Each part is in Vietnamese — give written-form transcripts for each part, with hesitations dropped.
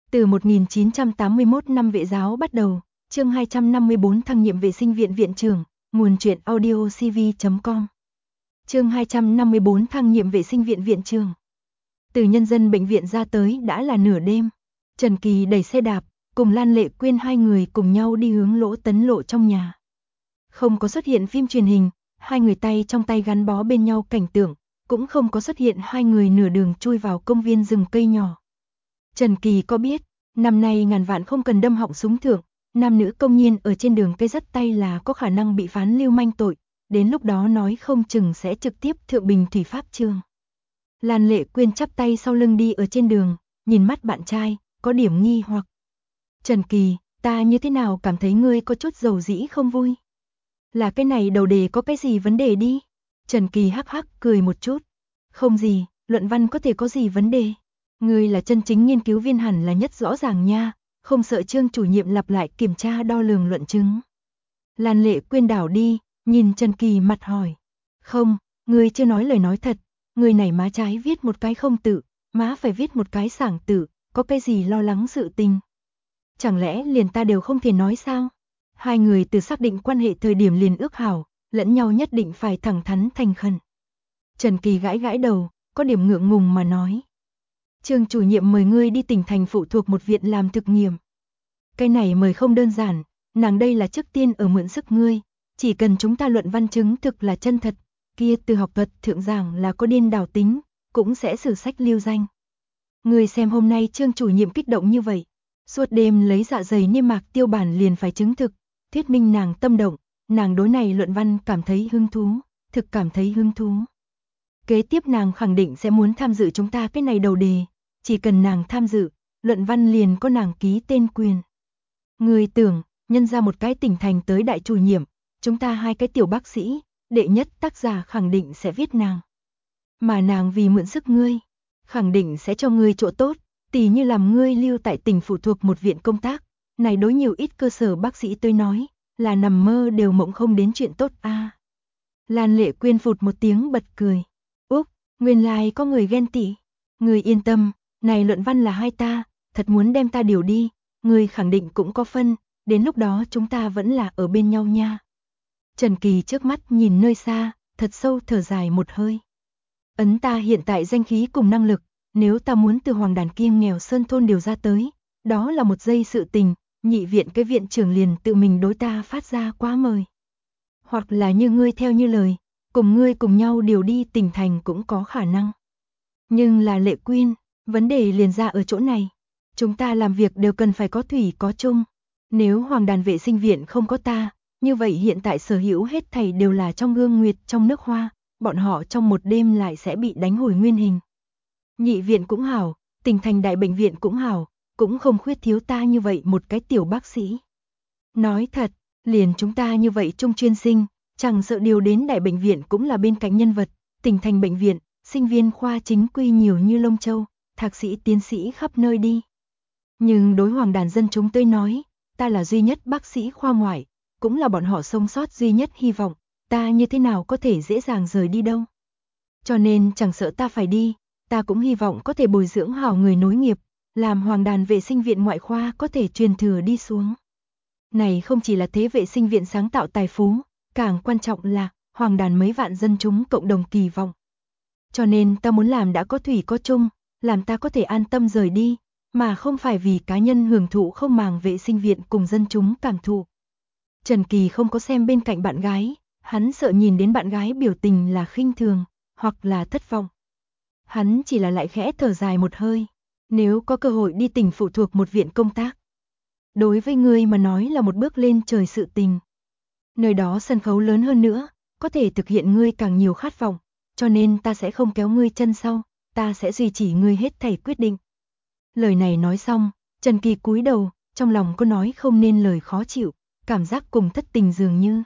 Từ 1981 năm vệ giáo bắt đầu, chương 254 thăng nhiệm vệ sinh viện viện trưởng, nguồn truyện audio cv.com. Chương 254 thăng nhiệm vệ sinh viện viện trưởng. Từ nhân dân bệnh viện ra tới đã là nửa đêm. Trần Kỳ đẩy xe đạp, cùng Lan Lệ Quyên hai người cùng nhau đi hướng Lỗ Tấn Lộ trong nhà. Không có xuất hiện phim truyền hình, hai người tay trong tay gắn bó bên nhau cảnh tượng, cũng không có xuất hiện hai người nửa đường chui vào công viên rừng cây nhỏ. Trần Kỳ có biết, năm nay ngàn vạn không cần đâm họng súng thượng, nam nữ công nhân ở trên đường cây dắt tay là có khả năng bị phán lưu manh tội, đến lúc đó nói không chừng sẽ trực tiếp thượng bình thủy pháp trường. Lan Lệ Quyên chắp tay sau lưng đi ở trên đường, nhìn mắt bạn trai, có điểm nghi hoặc. Trần Kỳ, ta như thế nào cảm thấy ngươi có chút dầu dĩ không vui? Là cái này đầu đề có cái gì vấn đề đi? Trần Kỳ hắc hắc cười một chút. Không gì, luận văn có thể có gì vấn đề? Ngươi là chân chính nghiên cứu viên hẳn là nhất rõ ràng nha, không sợ Trương chủ nhiệm lặp lại kiểm tra đo lường luận chứng. Lan Lệ Quyên đảo đi, nhìn Trần Kỳ mặt hỏi. Không, ngươi chưa nói lời nói thật, người này má trái viết một cái không tự, má phải viết một cái sảng tự, có cái gì lo lắng sự tình? Chẳng lẽ liền ta đều không thể nói sao? Hai người từ xác định quan hệ thời điểm liền ước hảo, lẫn nhau nhất định phải thẳng thắn thành khẩn. Trần Kỳ gãi gãi đầu, có điểm ngượng ngùng mà nói. Trương chủ nhiệm mời ngươi đi tỉnh thành phụ thuộc một viện làm thực nghiệm. Cái này mời không đơn giản, nàng đây là trước tiên ở mượn sức ngươi, chỉ cần chúng ta luận văn chứng thực là chân thật, kia từ học thuật thượng giảng là có điên đảo tính, cũng sẽ sử sách lưu danh. Ngươi xem hôm nay Trương chủ nhiệm kích động như vậy, suốt đêm lấy dạ dày niêm mạc tiêu bản liền phải chứng thực, thuyết minh nàng tâm động, nàng đối này luận văn cảm thấy hứng thú, thực cảm thấy hứng thú. Kế tiếp nàng khẳng định sẽ muốn tham dự chúng ta cái này đầu đề, chỉ cần nàng tham dự, luận văn liền có nàng ký tên quyền. Người tưởng, nhân ra một cái tỉnh thành tới đại chủ nhiệm, chúng ta hai cái tiểu bác sĩ, đệ nhất tác giả khẳng định sẽ viết nàng. Mà nàng vì mượn sức ngươi, khẳng định sẽ cho ngươi chỗ tốt, tỉ như làm ngươi lưu tại tỉnh phụ thuộc một viện công tác, này đối nhiều ít cơ sở bác sĩ tôi nói, là nằm mơ đều mộng không đến chuyện tốt a. Lan Lệ Quyên phụt một tiếng bật cười. Úc, nguyên lai có người ghen tị. Người yên tâm, này luận văn là hai ta, thật muốn đem ta điều đi, người khẳng định cũng có phân, đến lúc đó chúng ta vẫn là ở bên nhau nha. Trần Kỳ trước mắt nhìn nơi xa, thật sâu thở dài một hơi. Ấn ta hiện tại danh khí cùng năng lực, nếu ta muốn từ Hoàng Đàn Kim nghèo sơn thôn điều ra tới, đó là một giây sự tình, nhị viện cái viện trưởng liền tự mình đối ta phát ra quá mời. Hoặc là như ngươi theo như lời, cùng ngươi cùng nhau điều đi tỉnh thành cũng có khả năng. Nhưng là Lệ Quyên, vấn đề liền ra ở chỗ này. Chúng ta làm việc đều cần phải có thủy có chung. Nếu Hoàng Đàn vệ sinh viện không có ta, như vậy hiện tại sở hữu hết thảy đều là trong gương nguyệt trong nước hoa, bọn họ trong một đêm lại sẽ bị đánh hồi nguyên hình. Nhị viện cũng hảo, tỉnh thành đại bệnh viện cũng hảo, cũng không khuyết thiếu ta như vậy một cái tiểu bác sĩ. Nói thật, liền chúng ta như vậy trung chuyên sinh, chẳng sợ điều đến đại bệnh viện cũng là bên cạnh nhân vật, tỉnh thành bệnh viện, sinh viên khoa chính quy nhiều như lông châu, thạc sĩ tiến sĩ khắp nơi đi. Nhưng đối Hoàng Đàn dân chúng tôi nói, ta là duy nhất bác sĩ khoa ngoại, cũng là bọn họ sống sót duy nhất hy vọng, ta như thế nào có thể dễ dàng rời đi đâu. Cho nên chẳng sợ ta phải đi, ta cũng hy vọng có thể bồi dưỡng hảo người nối nghiệp, làm Hoàng Đàn vệ sinh viện ngoại khoa có thể truyền thừa đi xuống. Này không chỉ là thế vệ sinh viện sáng tạo tài phú, càng quan trọng là Hoàng Đàn mấy vạn dân chúng cộng đồng kỳ vọng. Cho nên ta muốn làm đã có thủy có chung, làm ta có thể an tâm rời đi, mà không phải vì cá nhân hưởng thụ không màng vệ sinh viện cùng dân chúng cảm thụ. Trần Kỳ không có xem bên cạnh bạn gái, hắn sợ nhìn đến bạn gái biểu tình là khinh thường, hoặc là thất vọng. Hắn chỉ là lại khẽ thở dài một hơi, nếu có cơ hội đi tỉnh phụ thuộc một viện công tác. Đối với ngươi mà nói là một bước lên trời sự tình. Nơi đó sân khấu lớn hơn nữa, có thể thực hiện ngươi càng nhiều khát vọng, cho nên ta sẽ không kéo ngươi chân sau, ta sẽ duy trì ngươi hết thảy quyết định. Lời này nói xong, Trần Kỳ cúi đầu, trong lòng có nói không nên lời khó chịu, cảm giác cùng thất tình dường như.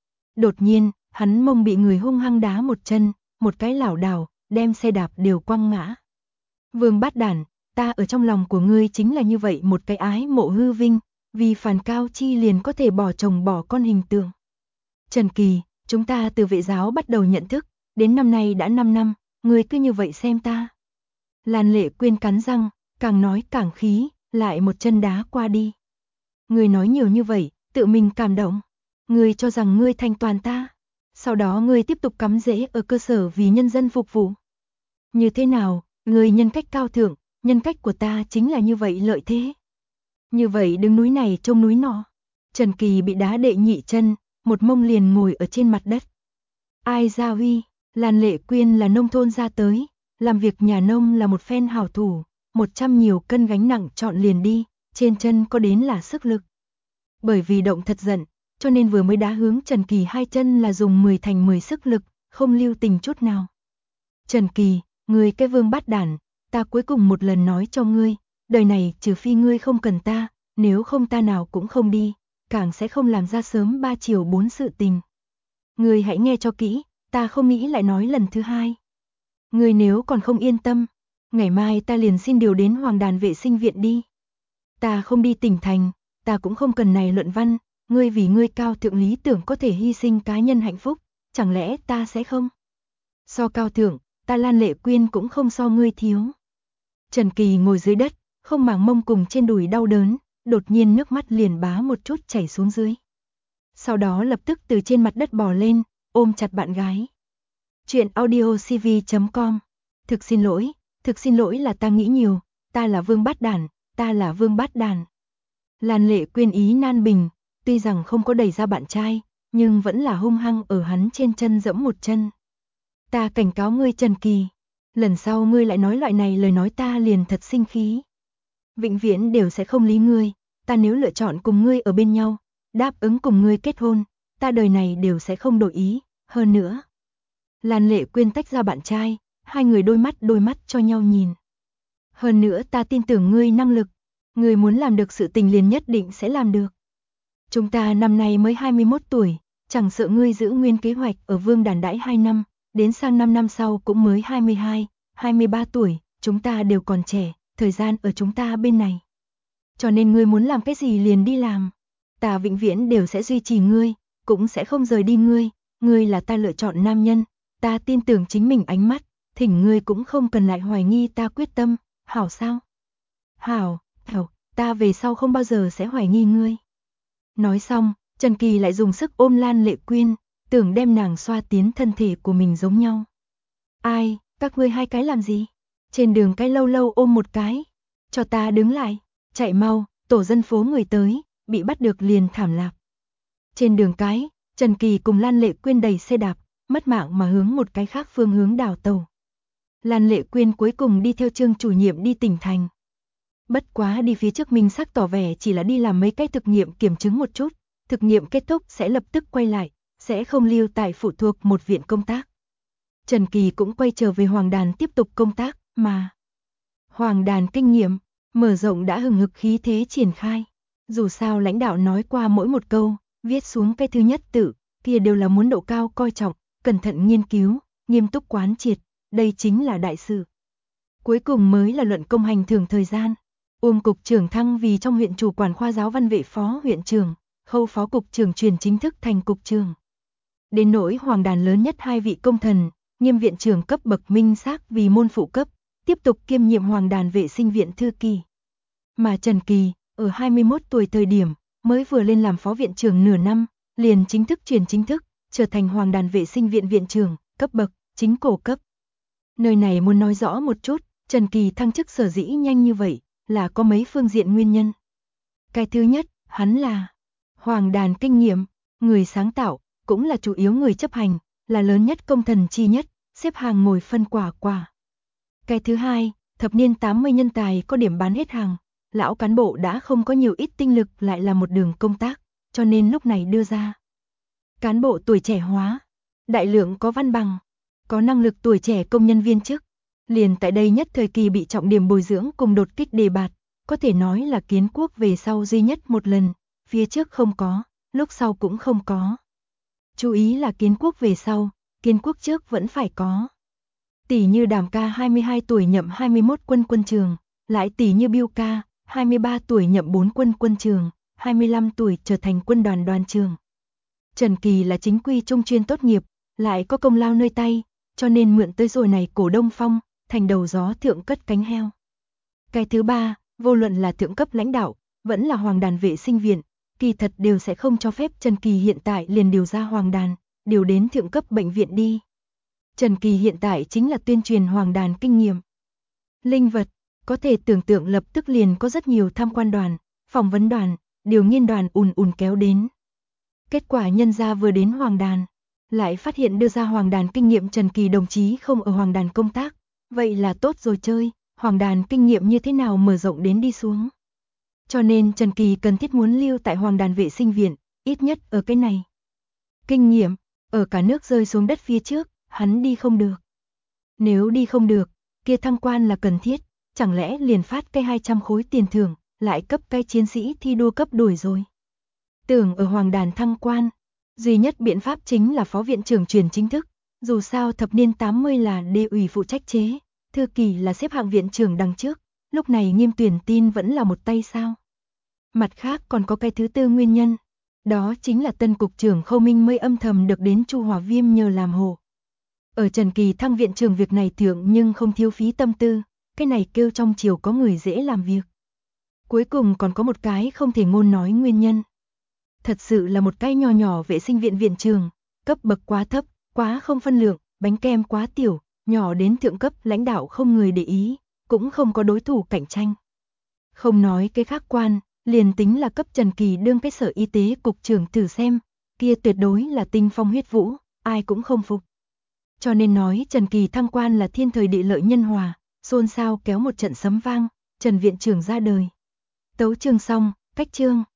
Đột nhiên, hắn mông bị người hung hăng đá một chân, một cái lảo đảo, đem xe đạp đều quăng ngã. Vương Bát Đản, ta ở trong lòng của ngươi chính là như vậy một cái ái mộ hư vinh, vì phản cao chi liền có thể bỏ chồng bỏ con hình tượng. Trần Kỳ, chúng ta từ vệ giáo bắt đầu nhận thức, đến năm nay đã 5 năm, ngươi cứ như vậy xem ta. Lan Lệ Quyên cắn răng, càng nói càng khí, lại một chân đá qua đi. Ngươi nói nhiều như vậy, tự mình cảm động. Ngươi cho rằng ngươi thành toàn ta. Sau đó ngươi tiếp tục cắm rễ ở cơ sở vì nhân dân phục vụ. Như thế nào, ngươi nhân cách cao thượng, nhân cách của ta chính là như vậy lợi thế. Như vậy đứng núi này trông núi nọ. Trần Kỳ bị đá đệ nhị chân, một mông liền ngồi ở trên mặt đất. Ai Gia Huy, Lan Lệ Quyên là nông thôn ra tới, làm việc nhà nông là một phen hảo thủ, 100 nhiều cân gánh nặng chọn liền đi, trên chân có đến là sức lực. Bởi vì động thật giận, cho nên vừa mới đá hướng Trần Kỳ hai chân là dùng 10 thành 10 sức lực, không lưu tình chút nào. Trần Kỳ, ngươi cái vương bát đản, ta cuối cùng một lần nói cho ngươi, đời này trừ phi ngươi không cần ta, nếu không ta nào cũng không đi, càng sẽ không làm ra sớm 3 chiều 4 sự tình. Ngươi hãy nghe cho kỹ, ta không nghĩ lại nói lần thứ hai. Ngươi nếu còn không yên tâm, ngày mai ta liền xin điều đến Hoàng Đàn vệ sinh viện đi. Ta không đi tỉnh thành, ta cũng không cần này luận văn, ngươi vì ngươi cao thượng lý tưởng có thể hy sinh cá nhân hạnh phúc, chẳng lẽ ta sẽ không? So cao thượng, ta Lan Lệ Quyên cũng không so ngươi thiếu. Trần Kỳ ngồi dưới đất, không màng mông cùng trên đùi đau đớn, đột nhiên nước mắt liền bá một chút chảy xuống dưới. Sau đó lập tức từ trên mặt đất bò lên, ôm chặt bạn gái. Chuyện audiocv.com. Thực xin lỗi là ta nghĩ nhiều, ta là vương bát đản, ta là vương bát đản. Lan Lệ Quyên ý nan bình, tuy rằng không có đẩy ra bạn trai, nhưng vẫn là hung hăng ở hắn trên chân dẫm một chân. Ta cảnh cáo ngươi Trần Kỳ, lần sau ngươi lại nói loại này lời nói ta liền thật sinh khí. Vĩnh viễn đều sẽ không lý ngươi, ta nếu lựa chọn cùng ngươi ở bên nhau, đáp ứng cùng ngươi kết hôn, ta đời này đều sẽ không đổi ý, hơn nữa. Lan Lệ Quyên tách ra bạn trai, hai người đôi mắt cho nhau nhìn. Hơn nữa ta tin tưởng ngươi năng lực, ngươi muốn làm được sự tình liền nhất định sẽ làm được. Chúng ta năm nay mới 21 tuổi, chẳng sợ ngươi giữ nguyên kế hoạch ở Vương Đàn đãi 2 năm, đến sang 5 năm sau cũng mới 22, 23 tuổi, chúng ta đều còn trẻ, thời gian ở chúng ta bên này. Cho nên ngươi muốn làm cái gì liền đi làm, ta vĩnh viễn đều sẽ duy trì ngươi, cũng sẽ không rời đi ngươi là ta lựa chọn nam nhân, ta tin tưởng chính mình ánh mắt, thỉnh ngươi cũng không cần lại hoài nghi ta quyết tâm, hảo sao? Hảo, ta về sau không bao giờ sẽ hoài nghi ngươi. Nói xong, Trần Kỳ lại dùng sức ôm Lan Lệ Quyên, tưởng đem nàng xoa tiến thân thể của mình giống nhau. Ai, các ngươi hai cái làm gì? Trên đường cái lâu lâu ôm một cái. Cho ta đứng lại, chạy mau, tổ dân phố người tới, bị bắt được liền thảm lạc. Trên đường cái, Trần Kỳ cùng Lan Lệ Quyên đẩy xe đạp, mất mạng mà hướng một cái khác phương hướng đảo tàu. Lan Lệ Quyên cuối cùng đi theo Trương chủ nhiệm đi tỉnh thành. Bất quá đi phía trước minh xác tỏ vẻ chỉ là đi làm mấy cái thực nghiệm kiểm chứng một chút, thực nghiệm kết thúc sẽ lập tức quay lại, sẽ không lưu tại phụ thuộc một viện công tác. Trần Kỳ cũng quay trở về Hoàng Đàn tiếp tục công tác, mà Hoàng Đàn kinh nghiệm, mở rộng đã hừng hực khí thế triển khai. Dù sao lãnh đạo nói qua mỗi một câu, viết xuống cái thứ nhất tự, kia đều là muốn độ cao coi trọng, cẩn thận nghiên cứu, nghiêm túc quán triệt, đây chính là đại sự. Cuối cùng mới là luận công hành thưởng thời gian. Cục trưởng thăng vì trong huyện chủ quản khoa giáo văn vệ phó huyện trưởng, Khâu phó cục trưởng truyền chính thức thành cục trưởng. Đến nỗi Hoàng Đàn lớn nhất hai vị công thần, Nghiêm viện trưởng cấp bậc minh xác vì môn phụ cấp, tiếp tục kiêm nhiệm Hoàng Đàn vệ sinh viện thư kỳ. Mà Trần Kỳ, ở 21 tuổi thời điểm, mới vừa lên làm phó viện trưởng nửa năm, liền chính thức chuyển chính thức, trở thành Hoàng Đàn vệ sinh viện viện trưởng, cấp bậc, chính cổ cấp. Nơi này muốn nói rõ một chút, Trần Kỳ thăng chức sở dĩ nhanh như vậy, là có mấy phương diện nguyên nhân. Cái thứ nhất, hắn là Hoàng Đàn kinh nghiệm, người sáng tạo, cũng là chủ yếu người chấp hành, là lớn nhất công thần chi nhất, xếp hàng ngồi phân quả. Cái thứ hai, thập niên 80 nhân tài có điểm bán hết hàng, lão cán bộ đã không có nhiều ít tinh lực lại là một đường công tác, cho nên lúc này đưa ra. Cán bộ tuổi trẻ hóa, đại lượng có văn bằng, có năng lực tuổi trẻ công nhân viên chức, liền tại đây nhất thời kỳ bị trọng điểm bồi dưỡng cùng đột kích đề bạt, có thể nói là kiến quốc về sau duy nhất một lần, phía trước không có, lúc sau cũng không có. Chú ý là kiến quốc về sau, kiến quốc trước vẫn phải có. Tỷ như Đàm ca 22 tuổi nhậm 21 quân trường, lại tỷ như Biêu ca, 23 tuổi nhậm 4 quân trường, 25 tuổi trở thành quân đoàn trường. Trần Kỳ là chính quy trung chuyên tốt nghiệp, lại có công lao nơi tay, cho nên mượn tới rồi này cổ đông phong, thành đầu gió thượng cất cánh heo. Cái thứ ba, vô luận là thượng cấp lãnh đạo, vẫn là Hoàng Đàn vệ sinh viện, kỳ thật đều sẽ không cho phép Trần Kỳ hiện tại liền điều ra Hoàng Đàn, điều đến thượng cấp bệnh viện đi. Trần Kỳ hiện tại chính là tuyên truyền Hoàng Đàn kinh nghiệm. Linh vật, có thể tưởng tượng lập tức liền có rất nhiều tham quan đoàn, phỏng vấn đoàn, điều nghiên đoàn ùn kéo đến. Kết quả nhân gia vừa đến Hoàng Đàn, lại phát hiện đưa ra Hoàng Đàn kinh nghiệm Trần Kỳ đồng chí không ở Hoàng Đàn công tác, vậy là tốt rồi chơi, Hoàng Đàn kinh nghiệm như thế nào mở rộng đến đi xuống. Cho nên Trần Kỳ cần thiết muốn lưu tại Hoàng Đàn vệ sinh viện, ít nhất ở cái này. Kinh nghiệm, ở cả nước rơi xuống đất phía trước, hắn đi không được. Nếu đi không được, kia thăng quan là cần thiết, chẳng lẽ liền phát cái 200 khối tiền thưởng, lại cấp cái chiến sĩ thi đua cấp đuổi rồi. Tưởng ở Hoàng Đàn thăng quan, duy nhất biện pháp chính là phó viện trưởng truyền chính thức, dù sao thập niên 80 là đê ủy phụ trách chế, thư kỳ là xếp hạng viện trưởng đằng trước, lúc này Nghiêm tuyển tin vẫn là một tay sao. Mặt khác còn có cái thứ tư nguyên nhân, đó chính là tân cục trưởng Khâu Minh mới âm thầm được đến Chu Hòa Viêm nhờ làm hộ. Ở Trần Kỳ thăng viện trưởng việc này thượng nhưng không thiếu phí tâm tư, cái này kêu trong triều có người dễ làm việc. Cuối cùng còn có một cái không thể ngôn nói nguyên nhân. Thật sự là một cái nho nhỏ vệ sinh viện viện trưởng, cấp bậc quá thấp, quá không phân lượng, bánh kem quá tiểu, nhỏ đến thượng cấp lãnh đạo không người để ý, cũng không có đối thủ cạnh tranh. Không nói cái khác quan, liền tính là cấp Trần Kỳ đương cái sở y tế cục trưởng thử xem, kia tuyệt đối là tinh phong huyết vũ, ai cũng không phục. Cho nên nói Trần Kỳ thăng quan là thiên thời địa lợi nhân hòa, xôn xao kéo một trận sấm vang, Trần viện trưởng ra đời. Tấu chương xong, cách chương.